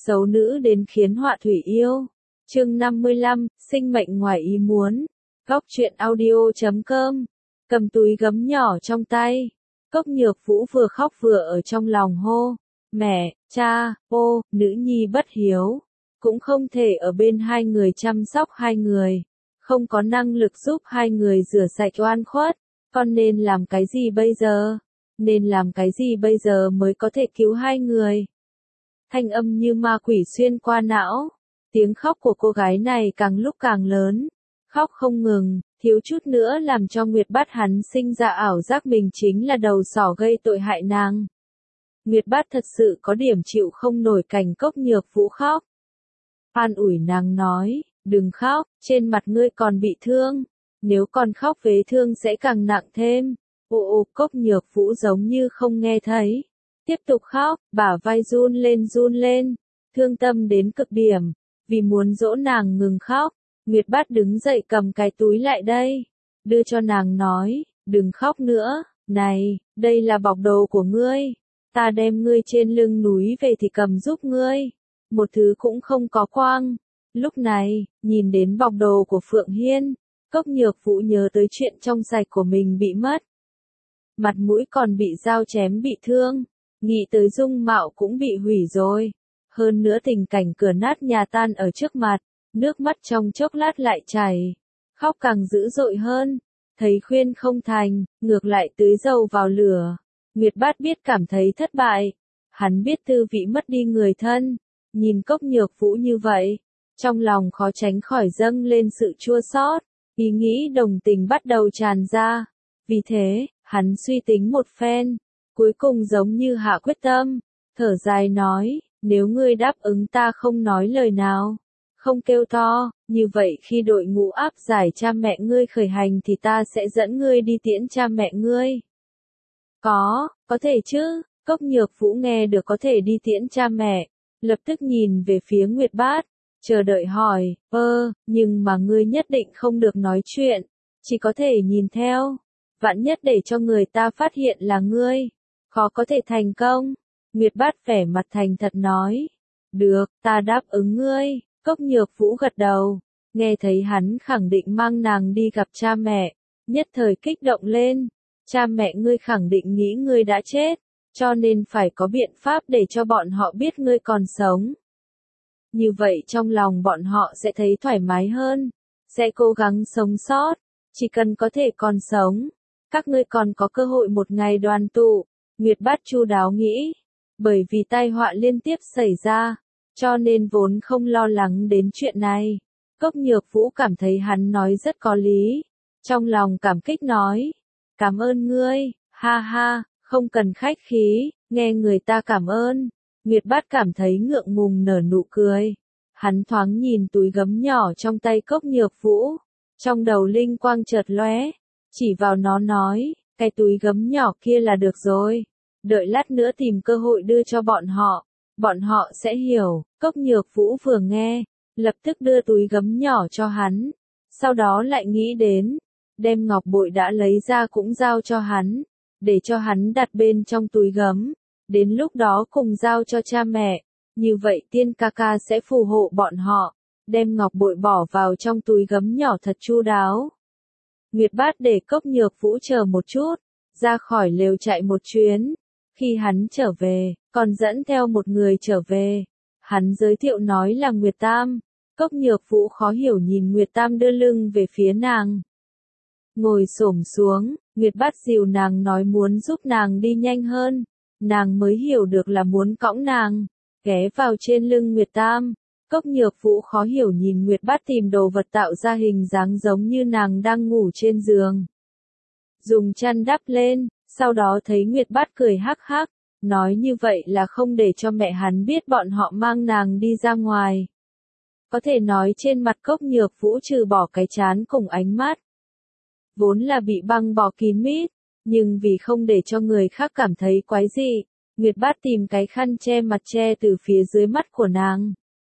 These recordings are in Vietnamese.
Xấu nữ đến khiến họa thủy yêu. Chương 55, sinh mệnh ngoài ý muốn. Góc truyện audio.com. Cầm túi gấm nhỏ trong tay. Cốc Nhược Vũ vừa khóc vừa ở trong lòng hô. Mẹ, cha, nữ nhi bất hiếu. Cũng không thể ở bên hai người chăm sóc hai người. Không có năng lực giúp hai người rửa sạch oan khuất. Con nên làm cái gì bây giờ? Nên làm cái gì bây giờ mới có thể cứu hai người? Thanh âm như ma quỷ xuyên qua não. Tiếng khóc của cô gái này càng lúc càng lớn. Khóc không ngừng, thiếu chút nữa làm cho Nguyệt Bát hắn sinh ra ảo giác mình chính là đầu sỏ gây tội hại nàng. Nguyệt Bát thật sự có điểm chịu không nổi cảnh Cốc Nhược Vũ khóc. An ủi nàng nói, đừng khóc, trên mặt ngươi còn bị thương. Nếu còn khóc vết thương sẽ càng nặng thêm. Cốc Nhược Vũ giống như không nghe thấy. Tiếp tục khóc, bả vai run lên, thương tâm đến cực điểm. Vì muốn dỗ nàng ngừng khóc, Nguyệt Bát đứng dậy cầm cái túi lại đây. Đưa cho nàng nói, đừng khóc nữa, này, đây là bọc đồ của ngươi. Ta đem ngươi trên lưng núi về thì cầm giúp ngươi. Một thứ cũng không có quang. Lúc này, nhìn đến bọc đồ của Phượng Hiên, Cốc Nhược Vũ nhớ tới chuyện trong sạch của mình bị mất. Mặt mũi còn bị dao chém bị thương. Nghĩ tới dung mạo cũng bị hủy rồi. Hơn nữa tình cảnh cửa nát nhà tan ở trước mặt, nước mắt trong chốc lát lại chảy. Khóc càng dữ dội hơn. Thấy khuyên không thành, ngược lại tưới dầu vào lửa. Nguyệt Bát biết cảm thấy thất bại. Hắn biết tư vị mất đi người thân. Nhìn Cốc Nhược Vũ như vậy, trong lòng khó tránh khỏi dâng lên sự chua xót. Ý nghĩ đồng tình bắt đầu tràn ra. Vì thế, hắn suy tính một phen. Cuối cùng giống như hạ quyết tâm. Thở dài nói, nếu ngươi đáp ứng ta không nói lời nào, không kêu to, như vậy khi đội ngũ áp giải cha mẹ ngươi khởi hành thì ta sẽ dẫn ngươi đi tiễn cha mẹ ngươi. Có thể chứ, Cốc Nhược Vũ nghe được có thể đi tiễn cha mẹ, lập tức nhìn về phía Nguyệt Bát, chờ đợi hỏi, nhưng mà ngươi nhất định không được nói chuyện, chỉ có thể nhìn theo, vạn nhất để cho người ta phát hiện là ngươi, khó có thể thành công. Nguyệt Bát vẻ mặt thành thật nói, được, ta đáp ứng ngươi. Cốc Nhược Vũ gật đầu, nghe thấy hắn khẳng định mang nàng đi gặp cha mẹ, nhất thời kích động lên. Cha mẹ ngươi khẳng định nghĩ ngươi đã chết, cho nên phải có biện pháp để cho bọn họ biết ngươi còn sống. Như vậy trong lòng bọn họ sẽ thấy thoải mái hơn, sẽ cố gắng sống sót, chỉ cần có thể còn sống. Các ngươi còn có cơ hội một ngày đoàn tụ, Nguyệt Bát chu đáo nghĩ, bởi vì tai họa liên tiếp xảy ra, cho nên vốn không lo lắng đến chuyện này. Cốc Nhược Vũ cảm thấy hắn nói rất có lý, trong lòng cảm kích nói, cảm ơn ngươi, ha ha, không cần khách khí, nghe người ta cảm ơn. Nguyệt Bát cảm thấy ngượng ngùng nở nụ cười. Hắn thoáng nhìn túi gấm nhỏ trong tay Cốc Nhược Vũ, trong đầu linh quang chợt lóe, chỉ vào nó nói, cái túi gấm nhỏ kia là được rồi. Đợi lát nữa tìm cơ hội đưa cho bọn họ sẽ hiểu. Cốc Nhược Vũ vừa nghe, lập tức đưa túi gấm nhỏ cho hắn, sau đó lại nghĩ đến, đem ngọc bội đã lấy ra cũng giao cho hắn, để cho hắn đặt bên trong túi gấm, đến lúc đó cùng giao cho cha mẹ, như vậy tiên ca ca sẽ phù hộ bọn họ, đem ngọc bội bỏ vào trong túi gấm nhỏ thật chu đáo. Nguyệt Bát để Cốc Nhược Vũ chờ một chút, ra khỏi lều chạy một chuyến. Khi hắn trở về, còn dẫn theo một người trở về. Hắn giới thiệu nói là Nguyệt Tam. Cốc Nhược Vũ khó hiểu nhìn Nguyệt Tam đưa lưng về phía nàng. Ngồi xổm xuống, Nguyệt Bát dìu nàng nói muốn giúp nàng đi nhanh hơn. Nàng mới hiểu được là muốn cõng nàng. Ghé vào trên lưng Nguyệt Tam. Cốc Nhược Vũ khó hiểu nhìn Nguyệt Bát tìm đồ vật tạo ra hình dáng giống như nàng đang ngủ trên giường. Dùng chăn đắp lên, sau đó thấy Nguyệt Bát cười hắc hắc, nói như vậy là không để cho mẹ hắn biết bọn họ mang nàng đi ra ngoài. Có thể nói trên mặt Cốc Nhược Vũ trừ bỏ cái trán cùng ánh mắt, vốn là bị băng bó kín mít, nhưng vì không để cho người khác cảm thấy quái dị, Nguyệt Bát tìm cái khăn che mặt che từ phía dưới mắt của nàng.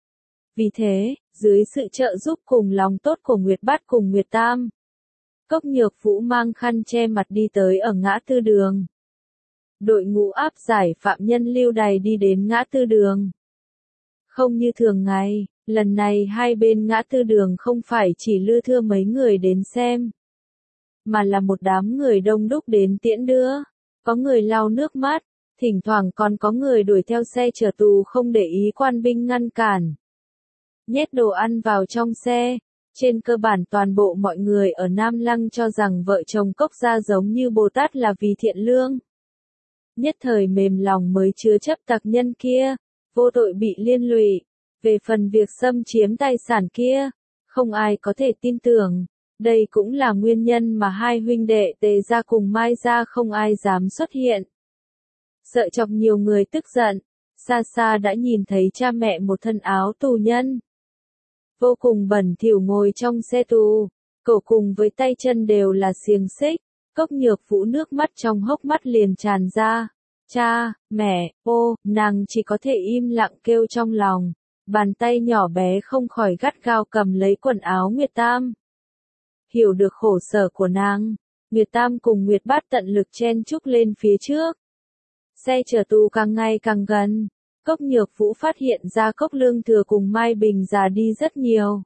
Vì thế, dưới sự trợ giúp cùng lòng tốt của Nguyệt Bát cùng Nguyệt Tam, Cốc Nhược Vũ mang khăn che mặt đi tới ở ngã tư đường. Đội ngũ áp giải phạm nhân lưu đày đi đến ngã tư đường. Không như thường ngày, lần này hai bên ngã tư đường không phải chỉ lưa thưa mấy người đến xem, mà là một đám người đông đúc đến tiễn đưa. Có người lau nước mắt, thỉnh thoảng còn có người đuổi theo xe chở tù không để ý quan binh ngăn cản. Nhét đồ ăn vào trong xe. Trên cơ bản toàn bộ mọi người ở Nam Lăng cho rằng vợ chồng Cốc Gia giống như Bồ Tát là vì thiện lương. Nhất thời mềm lòng mới chứa chấp tặc nhân kia, vô tội bị liên lụy. Về phần việc xâm chiếm tài sản kia, không ai có thể tin tưởng. Đây cũng là nguyên nhân mà hai huynh đệ Tề gia cùng Mai gia không ai dám xuất hiện. Sợ chọc nhiều người tức giận, xa xa đã nhìn thấy cha mẹ một thân áo tù nhân. Vô cùng bẩn thỉu ngồi trong xe tù, cổ cùng với tay chân đều là xiềng xích. Cốc Nhược Vũ nước mắt trong hốc mắt liền tràn ra. Cha, mẹ, nàng chỉ có thể im lặng kêu trong lòng. Bàn tay nhỏ bé không khỏi gắt gao cầm lấy quần áo Nguyệt Tam. Hiểu được khổ sở của nàng, Nguyệt Tam cùng Nguyệt Bát tận lực chen chúc lên phía trước. Xe chở tù càng ngày càng gần. Cốc Nhược Vũ phát hiện ra Cốc Lương Thừa cùng Mai Bình già đi rất nhiều.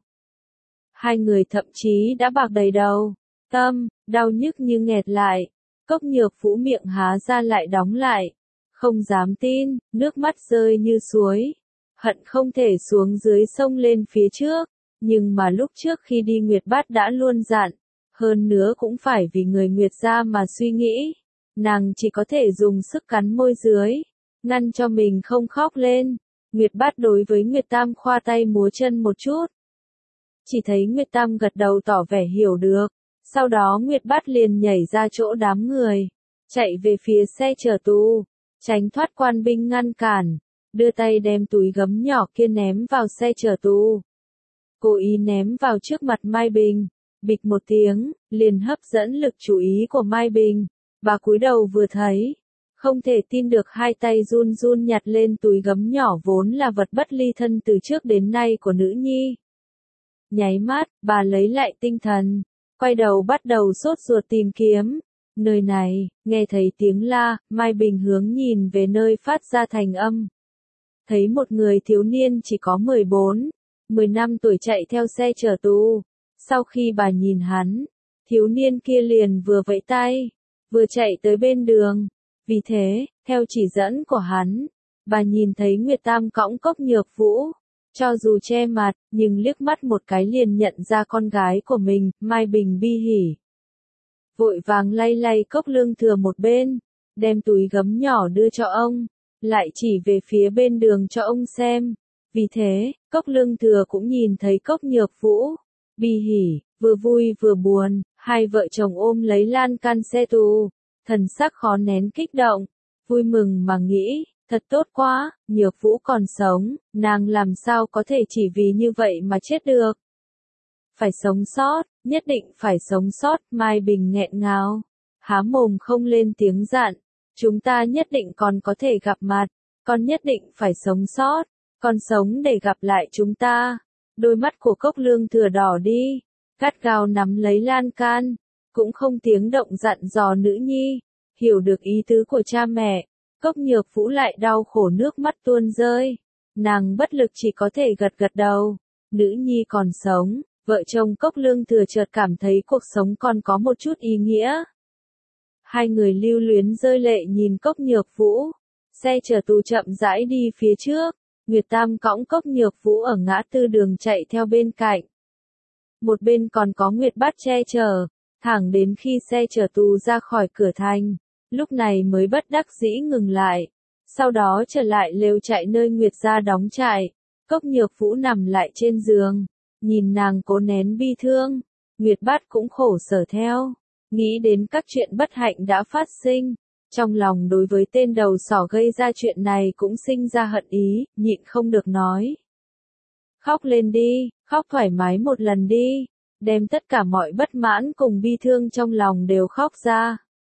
Hai người thậm chí đã bạc đầy đầu, tâm, đau nhức như nghẹt lại. Cốc Nhược Vũ miệng há ra lại đóng lại. Không dám tin, nước mắt rơi như suối. Hận không thể xuống dưới sông lên phía trước. Nhưng mà lúc trước khi đi Nguyệt Bát đã luôn dặn. Hơn nữa cũng phải vì người Nguyệt gia mà suy nghĩ. Nàng chỉ có thể dùng sức cắn môi dưới, ngăn cho mình không khóc lên. Nguyệt Bát đối với Nguyệt Tam khoa tay múa chân một chút. Chỉ thấy Nguyệt Tam gật đầu tỏ vẻ hiểu được. Sau đó Nguyệt Bát liền nhảy ra chỗ đám người, chạy về phía xe chở tù, tránh thoát quan binh ngăn cản, đưa tay đem túi gấm nhỏ kia ném vào xe chở tù. Cố ý ném vào trước mặt Mai Bình, bịch một tiếng, liền hấp dẫn lực chú ý của Mai Bình. Bà cúi đầu vừa thấy, không thể tin được hai tay run run nhặt lên túi gấm nhỏ vốn là vật bất ly thân từ trước đến nay của nữ nhi. Nháy mắt, bà lấy lại tinh thần, quay đầu bắt đầu sốt ruột tìm kiếm. Nơi này, nghe thấy tiếng la, Mai Bình hướng nhìn về nơi phát ra thành âm. Thấy một người thiếu niên chỉ có 14, 15 tuổi chạy theo xe chở tù. Sau khi bà nhìn hắn, thiếu niên kia liền vừa vẫy tay, vừa chạy tới bên đường. Vì thế, theo chỉ dẫn của hắn, bà nhìn thấy Nguyệt Tam cõng Cốc Nhược Vũ. Cho dù che mặt, nhưng liếc mắt một cái liền nhận ra con gái của mình. Mai Bình bi hỉ. Vội vàng lay lay Cốc Lương Thừa một bên, đem túi gấm nhỏ đưa cho ông, lại chỉ về phía bên đường cho ông xem. Vì thế, Cốc Lương Thừa cũng nhìn thấy Cốc Nhược Vũ. Bi hỉ, vừa vui vừa buồn, hai vợ chồng ôm lấy lan can xe tù, thần sắc khó nén kích động, vui mừng mà nghĩ, thật tốt quá, Nhược Vũ còn sống, nàng làm sao có thể chỉ vì như vậy mà chết được. Phải sống sót, nhất định phải sống sót. Mai Bình nghẹn ngào, há mồm không lên tiếng dặn, chúng ta nhất định còn có thể gặp mặt, con nhất định phải sống sót, con sống để gặp lại chúng ta. Đôi mắt của Cốc Lương Thừa đỏ đi, gắt gao nắm lấy lan can, cũng không tiếng động dặn dò nữ nhi. Hiểu được ý tứ của cha mẹ, Cốc Nhược Vũ lại đau khổ nước mắt tuôn rơi. Nàng bất lực chỉ có thể gật gật đầu. Nữ nhi còn sống, vợ chồng Cốc Lương Thừa chợt cảm thấy cuộc sống còn có một chút ý nghĩa. Hai người lưu luyến rơi lệ nhìn Cốc Nhược Vũ. Xe chở tù chậm rãi đi phía trước. Nguyệt Tam cõng Cốc Nhược Vũ ở ngã tư đường chạy theo bên cạnh. Một bên còn có Nguyệt Bát che chở, thẳng đến khi xe chở tù ra khỏi cửa thành, lúc này mới bất đắc dĩ ngừng lại. Sau đó trở lại lều trại nơi Nguyệt gia đóng trại. Cốc Nhược Vũ nằm lại trên giường, nhìn nàng cố nén bi thương. Nguyệt Bát cũng khổ sở theo, nghĩ đến các chuyện bất hạnh đã phát sinh. Trong lòng đối với tên đầu sỏ gây ra chuyện này cũng sinh ra hận ý, nhịn không được nói. Khóc lên đi, khóc thoải mái một lần đi, đem tất cả mọi bất mãn cùng bi thương trong lòng đều khóc ra.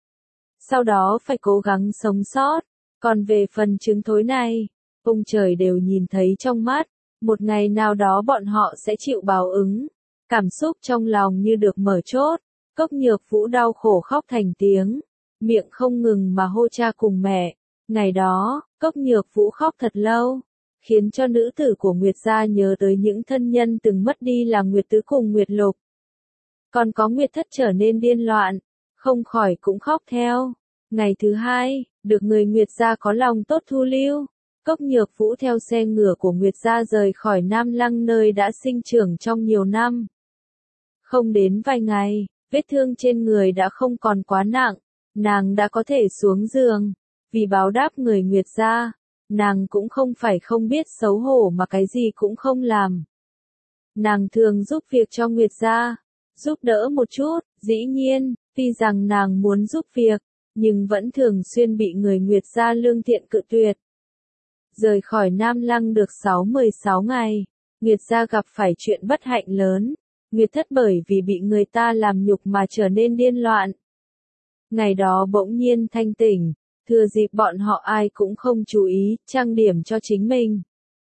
Sau đó phải cố gắng sống sót, còn về phần trứng thối này, ông trời đều nhìn thấy trong mắt, một ngày nào đó bọn họ sẽ chịu báo ứng. Cảm xúc trong lòng như được mở chốt, Cốc Nhược Vũ đau khổ khóc thành tiếng. Miệng không ngừng mà hô cha cùng mẹ. Ngày đó, Cốc Nhược Vũ khóc thật lâu. khiến cho nữ tử của Nguyệt gia nhớ tới những thân nhân từng mất đi là Nguyệt Tứ cùng Nguyệt Lục. Còn có Nguyệt Thất trở nên điên loạn, không khỏi cũng khóc theo. Ngày thứ hai, được người Nguyệt gia có lòng tốt thu lưu, Cốc Nhược Vũ theo xe ngựa của Nguyệt gia rời khỏi Nam Lăng nơi đã sinh trưởng trong nhiều năm. Không đến vài ngày, vết thương trên người đã không còn quá nặng, nàng đã có thể xuống giường. Vì báo đáp người Nguyệt gia, nàng cũng không phải không biết xấu hổ mà cái gì cũng không làm. Nàng thường giúp việc cho Nguyệt gia, giúp đỡ một chút, dĩ nhiên, tuy rằng nàng muốn giúp việc, nhưng vẫn thường xuyên bị người Nguyệt gia lương thiện cự tuyệt. Rời khỏi Nam Lăng được 16 ngày, Nguyệt gia gặp phải chuyện bất hạnh lớn, Nguyệt Thất bởi vì bị người ta làm nhục mà trở nên điên loạn. Ngày đó bỗng nhiên thanh tỉnh, thừa dịp bọn họ ai cũng không chú ý, trang điểm cho chính mình.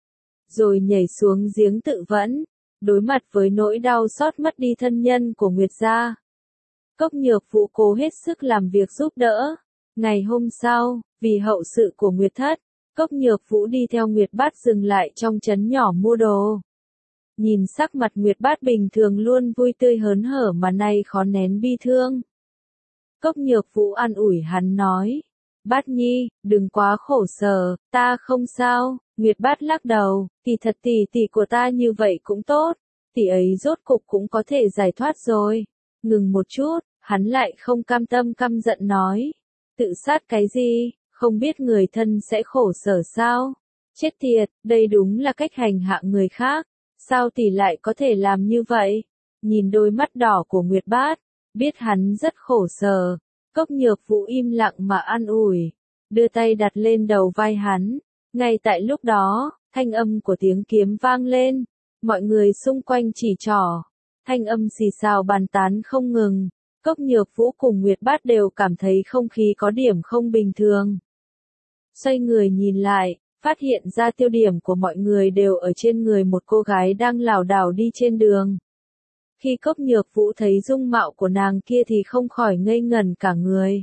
Rồi nhảy xuống giếng tự vẫn, đối mặt với nỗi đau xót mất đi thân nhân của Nguyệt gia. Cốc Nhược Vũ cố hết sức làm việc giúp đỡ. Ngày hôm sau, vì hậu sự của Nguyệt Thất, Cốc Nhược Vũ đi theo Nguyệt Bát dừng lại trong trấn nhỏ mua đồ. Nhìn sắc mặt Nguyệt Bát bình thường luôn vui tươi hớn hở mà nay khó nén bi thương. Cốc Nhược Vũ an ủi hắn nói, Bát Nhi, đừng quá khổ sở, ta không sao. Nguyệt Bát lắc đầu, tỷ thật tỷ của ta như vậy cũng tốt, tỷ ấy rốt cục cũng có thể giải thoát rồi. Ngừng một chút, hắn lại không cam tâm căm giận nói, tự sát cái gì, không biết người thân sẽ khổ sở sao? Chết tiệt, đây đúng là cách hành hạ người khác, sao tỷ lại có thể làm như vậy? Nhìn đôi mắt đỏ của Nguyệt Bát, biết hắn rất khổ sở, Cốc Nhược Vũ im lặng mà an ủi, đưa tay đặt lên đầu vai hắn. Ngay tại lúc đó, thanh âm của tiếng kiếm vang lên, mọi người xung quanh chỉ trỏ, thanh âm xì xào bàn tán không ngừng. Cốc Nhược Vũ cùng Nguyệt Bát đều cảm thấy không khí có điểm không bình thường. Xoay người nhìn lại, phát hiện ra tiêu điểm của mọi người đều ở trên người một cô gái đang lảo đảo đi trên đường. Khi Cốc Nhược Vũ thấy dung mạo của nàng kia thì không khỏi ngây ngẩn cả người.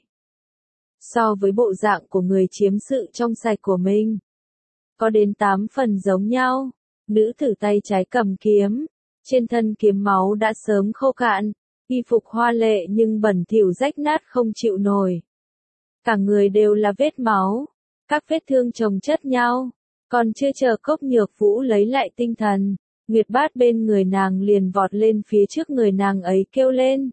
So với bộ dạng của người chiếm sự trong sạch của mình, có đến 8 phần giống nhau. Nữ tử tay trái cầm kiếm, trên thân kiếm máu đã sớm khô cạn, y phục hoa lệ nhưng bẩn thỉu rách nát không chịu nổi. Cả người đều là vết máu, các vết thương chồng chất nhau. Còn chưa chờ Cốc Nhược Vũ lấy lại tinh thần, Nguyệt Bát bên người nàng liền vọt lên phía trước người nàng ấy kêu lên.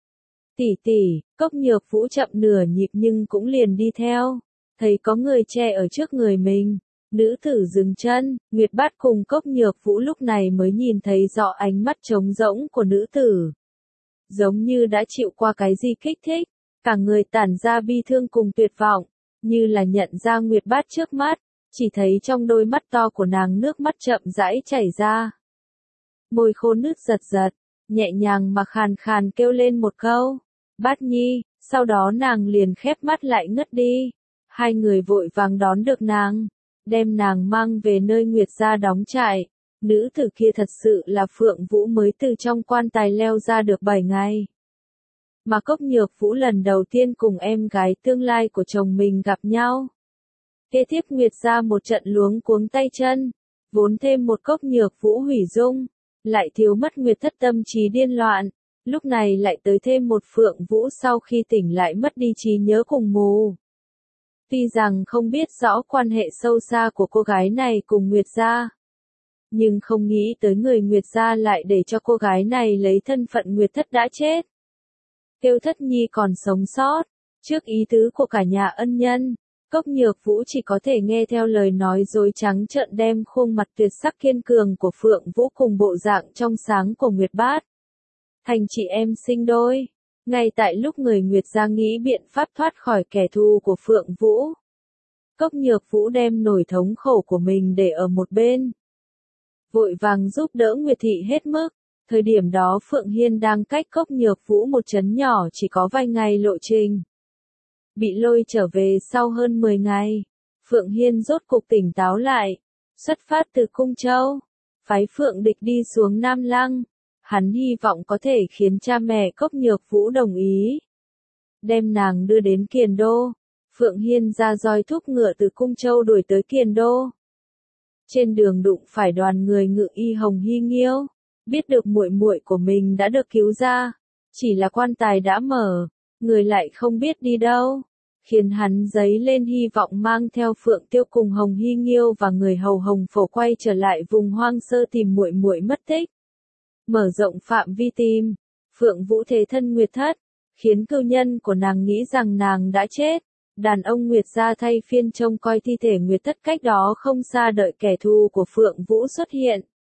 Tỷ, Cốc Nhược Vũ chậm nửa nhịp nhưng cũng liền đi theo. Thấy có người che ở trước người mình, nữ tử dừng chân, Nguyệt Bát cùng Cốc Nhược Vũ lúc này mới nhìn thấy rõ ánh mắt trống rỗng của nữ tử. Giống như đã chịu qua cái gì kích thích, cả người tản ra bi thương cùng tuyệt vọng, như là nhận ra Nguyệt Bát trước mắt, chỉ thấy trong đôi mắt to của nàng nước mắt chậm rãi chảy ra. Môi khô nứt giật giật, nhẹ nhàng mà khàn khàn kêu lên một câu, Bát Nhi, sau đó nàng liền khép mắt lại ngất đi. Hai người vội vàng đón được nàng, đem nàng mang về nơi Nguyệt gia đóng trại. Nữ tử kia thật sự là Phượng Vũ mới từ trong quan tài leo ra được 7 ngày. Mà Cốc Nhược Vũ lần đầu tiên cùng em gái tương lai của chồng mình gặp nhau. Kế tiếp Nguyệt gia một trận luống cuống tay chân, vốn thêm một Cốc Nhược Vũ hủy dung, lại thiếu mất Nguyệt Thất tâm trí điên loạn, lúc này lại tới thêm một Phượng Vũ sau khi tỉnh lại mất đi trí nhớ cùng mù. Tuy rằng không biết rõ quan hệ sâu xa của cô gái này cùng Nguyệt gia, nhưng không nghĩ tới người Nguyệt gia lại để cho cô gái này lấy thân phận Nguyệt Thất đã chết. Tiêu Thất Nhi còn sống sót, trước ý tứ của cả nhà ân nhân, Cốc Nhược Vũ chỉ có thể nghe theo lời nói dối trắng trợn đem khuôn mặt tuyệt sắc kiên cường của Phượng Vũ cùng bộ dạng trong sáng của Nguyệt Bát thành chị em sinh đôi. Ngay tại lúc người Nguyệt gia nghĩ biện pháp thoát khỏi kẻ thù của Phượng Vũ, Cốc Nhược Vũ đem nỗi thống khổ của mình để ở một bên, vội vàng giúp đỡ Nguyệt Thị hết mức. Thời điểm đó Phượng Hiên đang cách Cốc Nhược Vũ một trấn nhỏ chỉ có vài ngày lộ trình. Bị lôi trở về sau hơn 10 ngày, Phượng Hiên rốt cục tỉnh táo lại, xuất phát từ Cung Châu, phái Phượng Địch đi xuống Nam Lăng. Hắn hy vọng có thể khiến cha mẹ Cốc Nhược Vũ đồng ý, đem nàng đưa đến Kiền Đô. Phượng Hiên ra roi thúc ngựa từ Cung Châu đuổi tới Kiền Đô. trên đường đụng phải đoàn người ngự y Hồng Hy Nghiêu, biết được muội muội của mình đã được cứu ra, chỉ là quan tài đã mở, người lại không biết đi đâu, khiến hắn dấy lên hy vọng mang theo Phượng Tiêu cùng Hồng Hy Nghiêu và người hầu Hồng Phổ quay trở lại vùng hoang sơ tìm muội muội mất tích. Mở rộng phạm vi tìm, Phượng Vũ thế thân Nguyệt Thất, khiến cưu nhân của nàng nghĩ rằng nàng đã chết. Đàn ông Nguyệt gia thay phiên trông coi thi thể Nguyệt Thất cách đó không xa đợi kẻ thù của Phượng Vũ xuất hiện.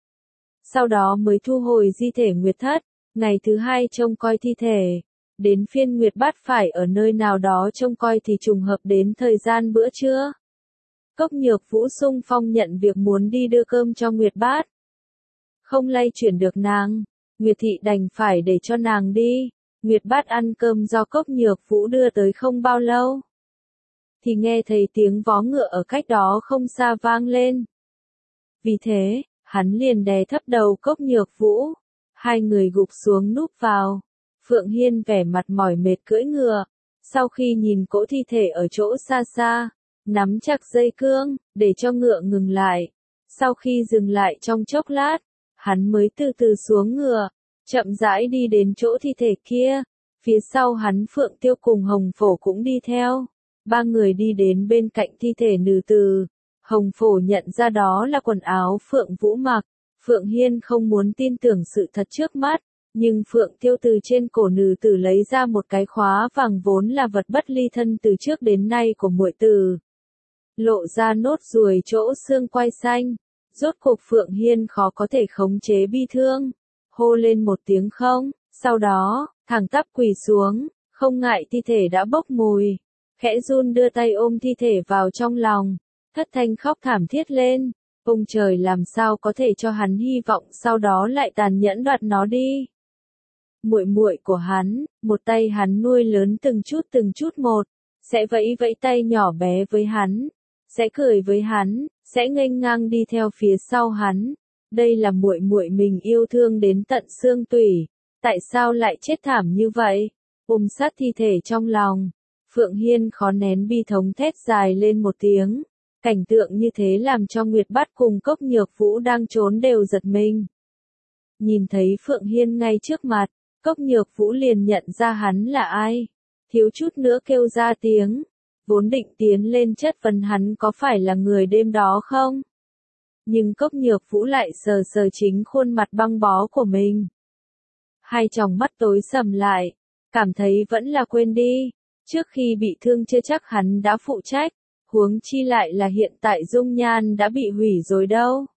Sau đó mới thu hồi di thể Nguyệt Thất, ngày thứ hai trông coi thi thể. Đến phiên Nguyệt Bát phải ở nơi nào đó trông coi thì trùng hợp đến thời gian bữa trưa. Cốc Nhược Vũ xung phong nhận việc muốn đi đưa cơm cho Nguyệt Bát. Không lay chuyển được nàng, Nguyệt Thị đành phải để cho nàng đi. Nguyệt Bát ăn cơm do Cốc Nhược Vũ đưa tới không bao lâu, thì nghe thấy tiếng vó ngựa ở cách đó không xa vang lên. Vì thế, hắn liền đè thấp đầu Cốc Nhược Vũ. Hai người gục xuống núp vào. Phượng Hiên vẻ mặt mỏi mệt cưỡi ngựa. Sau khi nhìn cỗ thi thể ở chỗ xa xa, nắm chặt dây cương, để cho ngựa ngừng lại. Sau khi dừng lại trong chốc lát, hắn mới từ từ xuống ngựa, chậm rãi đi đến chỗ thi thể kia. Phía sau hắn Phượng Tiêu cùng Hồng Phổ cũng đi theo. Ba người đi đến bên cạnh thi thể nữ tử. Hồng Phổ nhận ra đó là quần áo Phượng Vũ mặc. Phượng Hiên không muốn tin tưởng sự thật trước mắt, nhưng Phượng Tiêu từ trên cổ nữ tử lấy ra một cái khóa vàng vốn là vật bất ly thân từ trước đến nay của muội tử. Lộ ra nốt ruồi chỗ xương quai xanh. Rốt cuộc Phượng Hiên khó có thể khống chế bi thương. Hô lên một tiếng không, sau đó, thẳng tắp quỳ xuống, không ngại thi thể đã bốc mùi. Khẽ run đưa tay ôm thi thể vào trong lòng, thất thanh khóc thảm thiết lên. Ông trời làm sao có thể cho hắn hy vọng sau đó lại tàn nhẫn đoạt nó đi. Muội muội của hắn, một tay hắn nuôi lớn từng chút một, sẽ vẫy vẫy tay nhỏ bé với hắn, sẽ cười với hắn, sẽ nghênh ngang đi theo phía sau hắn. Đây là muội muội mình yêu thương đến tận xương tủy, tại sao lại chết thảm như vậy? Ôm sát thi thể trong lòng, Phượng Hiên khó nén bi thống thét dài lên một tiếng. Cảnh tượng như thế làm cho Nguyệt Bát cùng Cốc Nhược Vũ đang trốn đều giật mình. Nhìn thấy Phượng Hiên ngay trước mặt, Cốc Nhược Vũ liền nhận ra hắn là ai. Thiếu chút nữa kêu ra tiếng, vốn định tiến lên chất vấn hắn có phải là người đêm đó không? Nhưng Cốc Nhược Vũ lại sờ sờ chính khuôn mặt băng bó của mình. Hai tròng mắt tối sầm lại, cảm thấy vẫn là quên đi. Trước khi bị thương chưa chắc hắn đã phụ trách. Huống chi lại là hiện tại dung nhan đã bị hủy rồi đâu.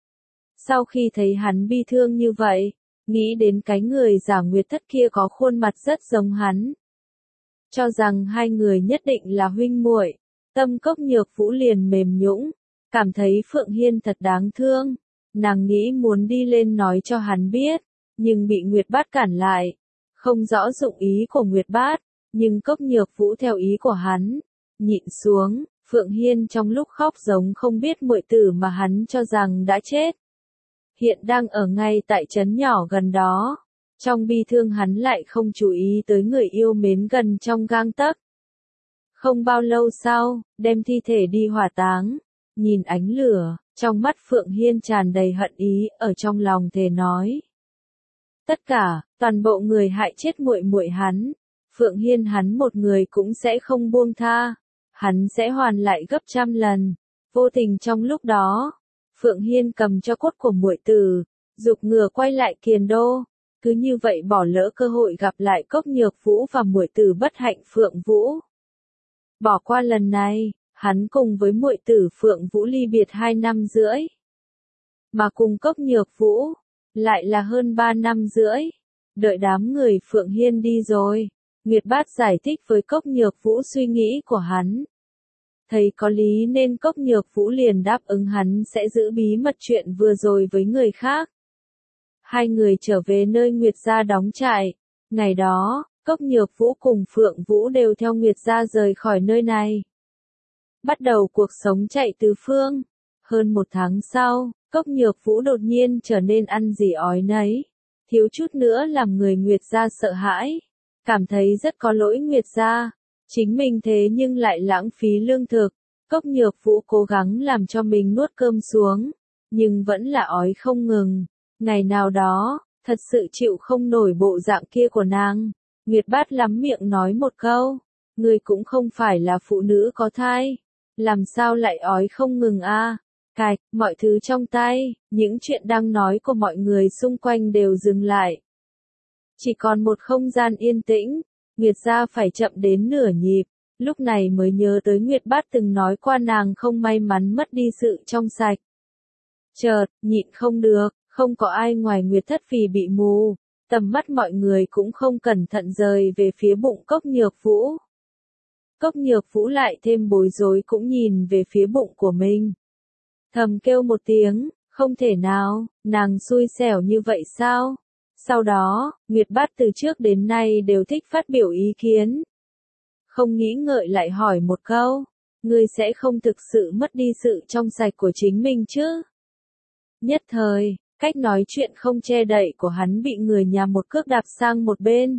Sau khi thấy hắn bi thương như vậy, nghĩ đến cái người giả Nguyệt Thất kia có khuôn mặt rất giống hắn. Cho rằng hai người nhất định là huynh muội, tâm Cốc Nhược Vũ liền mềm nhũn, cảm thấy Phượng Hiên thật đáng thương. Nàng nghĩ muốn đi lên nói cho hắn biết, nhưng bị Nguyệt Bát cản lại. Không rõ dụng ý của Nguyệt Bát, nhưng Cốc Nhược Vũ theo ý của hắn, nhịn xuống. Phượng Hiên trong lúc khóc giống không biết muội tử mà hắn cho rằng đã chết. Hiện đang ở ngay tại trấn nhỏ gần đó. Trong bi thương hắn lại không chú ý tới người yêu mến gần trong gang tấc. Không bao lâu sau, đem thi thể đi hỏa táng. Nhìn ánh lửa, trong mắt Phượng Hiên tràn đầy hận ý, ở trong lòng thề nói. Tất cả, toàn bộ người hại chết muội muội hắn. Phượng Hiên hắn một người cũng sẽ không buông tha. Hắn sẽ hoàn lại gấp trăm lần. Vô tình trong lúc đó, Phượng Hiên cầm cho cốt của muội tử, giục ngựa quay lại Kiền Đô. Cứ như vậy bỏ lỡ cơ hội gặp lại Cốc Nhược Vũ và muội tử bất hạnh Phượng Vũ. Bỏ qua lần này, hắn cùng với muội tử Phượng Vũ ly biệt 2 năm rưỡi. Mà cùng Cốc Nhược Vũ, lại là hơn 3 năm rưỡi. Đợi đám người Phượng Hiên đi rồi. Nguyệt Bát giải thích với Cốc Nhược Vũ suy nghĩ của hắn. Thấy có lý nên Cốc Nhược Vũ liền đáp ứng hắn sẽ giữ bí mật chuyện vừa rồi với người khác. Hai người trở về nơi Nguyệt gia đóng trại. Ngày đó, Cốc Nhược Vũ cùng Phượng Vũ đều theo Nguyệt gia rời khỏi nơi này. Bắt đầu cuộc sống chạy tứ phương. Hơn 1 tháng sau, Cốc Nhược Vũ đột nhiên trở nên ăn gì ói nấy. Thiếu chút nữa làm người Nguyệt gia sợ hãi. Cảm thấy rất có lỗi Nguyệt gia, chính mình thế nhưng lại lãng phí lương thực, Cốc Nhược Vũ cố gắng làm cho mình nuốt cơm xuống, nhưng vẫn là ói không ngừng. Ngày nào đó, thật sự chịu không nổi bộ dạng kia của nàng. Nguyệt Bát lắm miệng nói một câu, ngươi cũng không phải là phụ nữ có thai, làm sao lại ói không ngừng a? Cạch, mọi thứ trong tay, những chuyện đang nói của mọi người xung quanh đều dừng lại. Chỉ còn một không gian yên tĩnh, Nguyệt gia phải chậm đến nửa nhịp, lúc này mới nhớ tới Nguyệt Bát từng nói qua nàng không may mắn mất đi sự trong sạch. Chợt, nhịn không được, không có ai ngoài Nguyệt Thất Phì bị mù, tầm mắt mọi người cũng không cẩn thận rời về phía bụng Cốc Nhược Vũ. Cốc Nhược Vũ lại thêm bối rối cũng nhìn về phía bụng của mình. Thầm kêu một tiếng, không thể nào, nàng xui xẻo như vậy sao? Sau đó, Nguyệt Bát từ trước đến nay đều thích phát biểu ý kiến. Không nghĩ ngợi lại hỏi một câu, ngươi sẽ không thực sự mất đi sự trong sạch của chính mình chứ? Nhất thời, cách nói chuyện không che đậy của hắn bị người nhà một cước đạp sang một bên.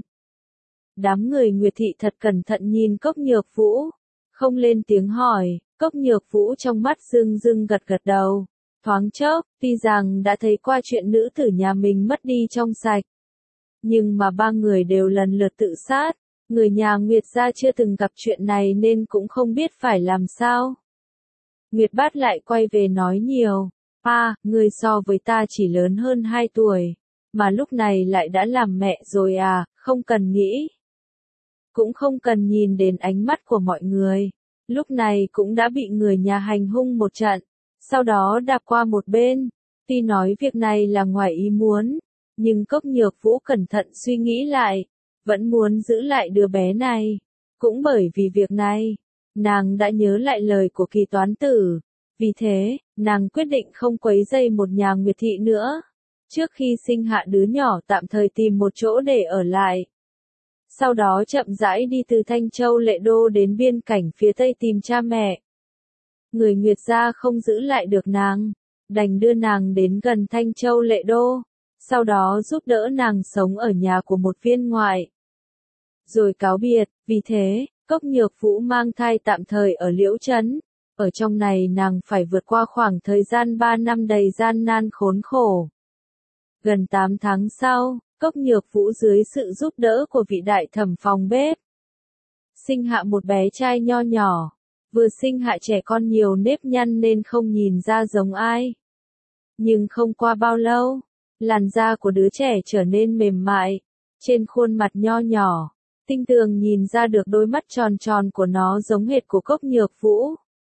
Đám người Nguyệt thị thật cẩn thận nhìn Cốc Nhược Vũ, không lên tiếng hỏi, Cốc Nhược Vũ trong mắt rưng rưng gật gật đầu. Thoáng chốc, tuy rằng đã thấy qua chuyện nữ tử nhà mình mất đi trong sạch, nhưng mà ba người đều lần lượt tự sát, người nhà Nguyệt gia chưa từng gặp chuyện này nên cũng không biết phải làm sao. Nguyệt Bát lại quay về nói nhiều, ngươi so với ta chỉ lớn hơn 2 tuổi, mà lúc này lại đã làm mẹ rồi à, không cần nghĩ. Cũng không cần nhìn đến ánh mắt của mọi người, lúc này cũng đã bị người nhà hành hung một trận, sau đó đạp qua một bên. Tuy nói việc này là ngoài ý muốn, nhưng Cốc Nhược Vũ cẩn thận suy nghĩ lại, vẫn muốn giữ lại đứa bé này. Cũng bởi vì việc này, nàng đã nhớ lại lời của Kỳ toán tử. Vì thế, nàng quyết định không quấy rầy một nhà Nguyệt thị nữa. Trước khi sinh hạ đứa nhỏ tạm thời tìm một chỗ để ở lại. Sau đó chậm rãi đi từ Thanh Châu Lệ Đô đến biên cảnh phía Tây tìm cha mẹ. Người Nguyệt gia không giữ lại được nàng, đành đưa nàng đến gần Thanh Châu Lệ Đô, sau đó giúp đỡ nàng sống ở nhà của một viên ngoại. Rồi cáo biệt, vì thế, Cốc Nhược Vũ mang thai tạm thời ở Liễu Trấn. Ở trong này nàng phải vượt qua khoảng thời gian 3 năm đầy gian nan khốn khổ. Gần 8 tháng sau, Cốc Nhược Vũ dưới sự giúp đỡ của vị đại thẩm phòng bếp, sinh hạ một bé trai nho nhỏ. Vừa sinh hạ trẻ con nhiều nếp nhăn nên không nhìn ra giống ai. Nhưng không qua bao lâu, làn da của đứa trẻ trở nên mềm mại, trên khuôn mặt nho nhỏ, tinh tường nhìn ra được đôi mắt tròn tròn của nó giống hệt của Cốc Nhược Vũ.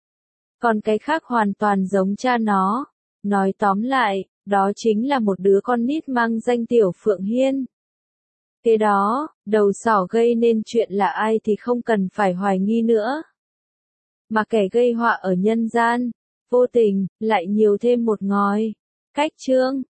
Còn cái khác hoàn toàn giống cha nó. Nói tóm lại, đó chính là một đứa con nít mang danh Tiểu Phượng Hiên. Kế đó, đầu sỏ gây nên chuyện là ai thì không cần phải hoài nghi nữa. Mà kẻ gây họa ở nhân gian, vô tình, lại nhiều thêm một ngòi. Cách chương